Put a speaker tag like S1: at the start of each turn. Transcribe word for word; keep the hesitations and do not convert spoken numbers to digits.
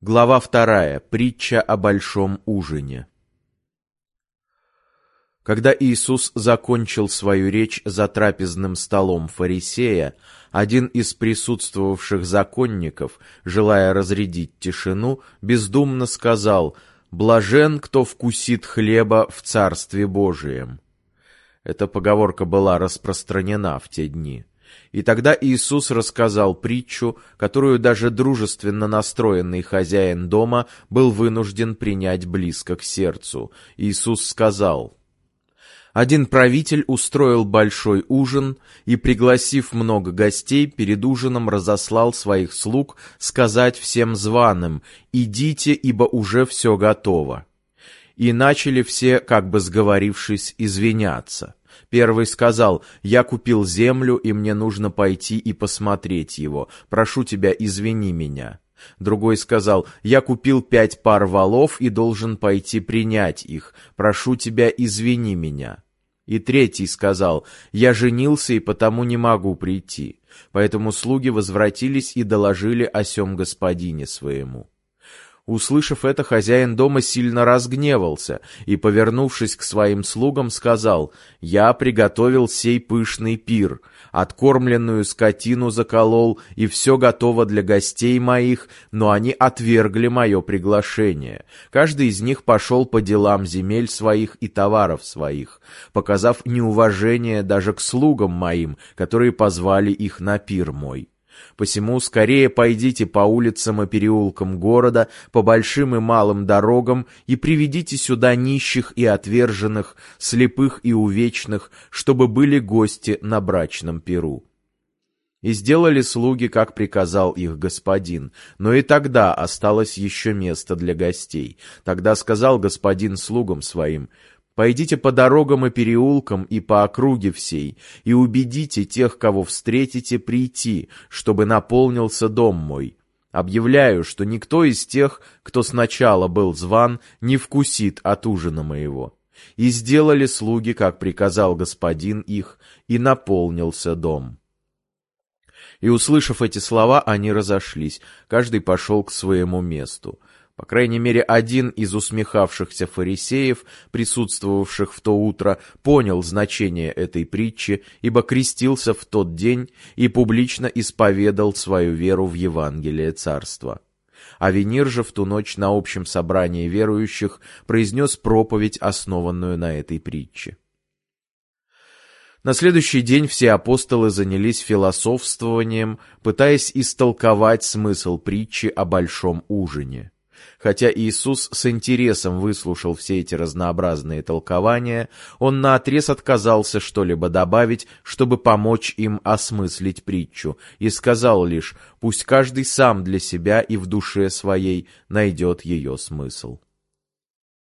S1: Глава вторая. Притча о большом ужине. Когда Иисус закончил свою речь за трапезным столом фарисея, один из присутствовавших законников, желая разрядить тишину, бездумно сказал: «Блажен, кто вкусит хлеба в Царстве Божием». Эта поговорка была распространена в те дни. И тогда Иисус рассказал притчу, которую даже дружественно настроенный хозяин дома был вынужден принять близко к сердцу. Иисус сказал: «Один правитель устроил большой ужин и, пригласив много гостей, перед ужином разослал своих слуг сказать всем званым: «Идите, ибо уже все готово». И начали все, как бы сговорившись, извиняться. Первый сказал: «Я купил землю, и мне нужно пойти и посмотреть его. Прошу тебя, извини меня». Другой сказал: «Я купил пять пар волов и должен пойти принять их. Прошу тебя, извини меня». И третий сказал: «Я женился и потому не могу прийти». Поэтому слуги возвратились и доложили о сем господине своему. Услышав это, хозяин дома сильно разгневался и, повернувшись к своим слугам, сказал: «Я приготовил сей пышный пир, откормленную скотину заколол, и все готово для гостей моих, но они отвергли мое приглашение. Каждый из них пошел по делам земель своих и товаров своих, показав неуважение даже к слугам моим, которые позвали их на пир мой. Посему скорее пойдите по улицам и переулкам города, по большим и малым дорогам, и приведите сюда нищих и отверженных, слепых и увечных, чтобы были гости на брачном пиру». И сделали слуги, как приказал их господин, но и тогда осталось еще место для гостей. Тогда сказал господин слугам своим: «Пойдите по дорогам и переулкам и по округе всей, и убедите тех, кого встретите, прийти, чтобы наполнился дом мой. Объявляю, что никто из тех, кто сначала был зван, не вкусит от ужина моего». И сделали слуги, как приказал господин их, и наполнился дом. И, услышав эти слова, они разошлись, каждый пошел к своему месту. По крайней мере, один из усмехавшихся фарисеев, присутствовавших в то утро, понял значение этой притчи, ибо крестился в тот день и публично исповедал свою веру в Евангелие Царства. Авенир же в ту ночь на общем собрании верующих произнес проповедь, основанную на этой притче. На следующий день все апостолы занялись философствованием, пытаясь истолковать смысл притчи о большом ужине. Хотя Иисус с интересом выслушал все эти разнообразные толкования, он наотрез отказался что-либо добавить, чтобы помочь им осмыслить притчу, и сказал лишь: «Пусть каждый сам для себя и в душе своей найдет ее смысл».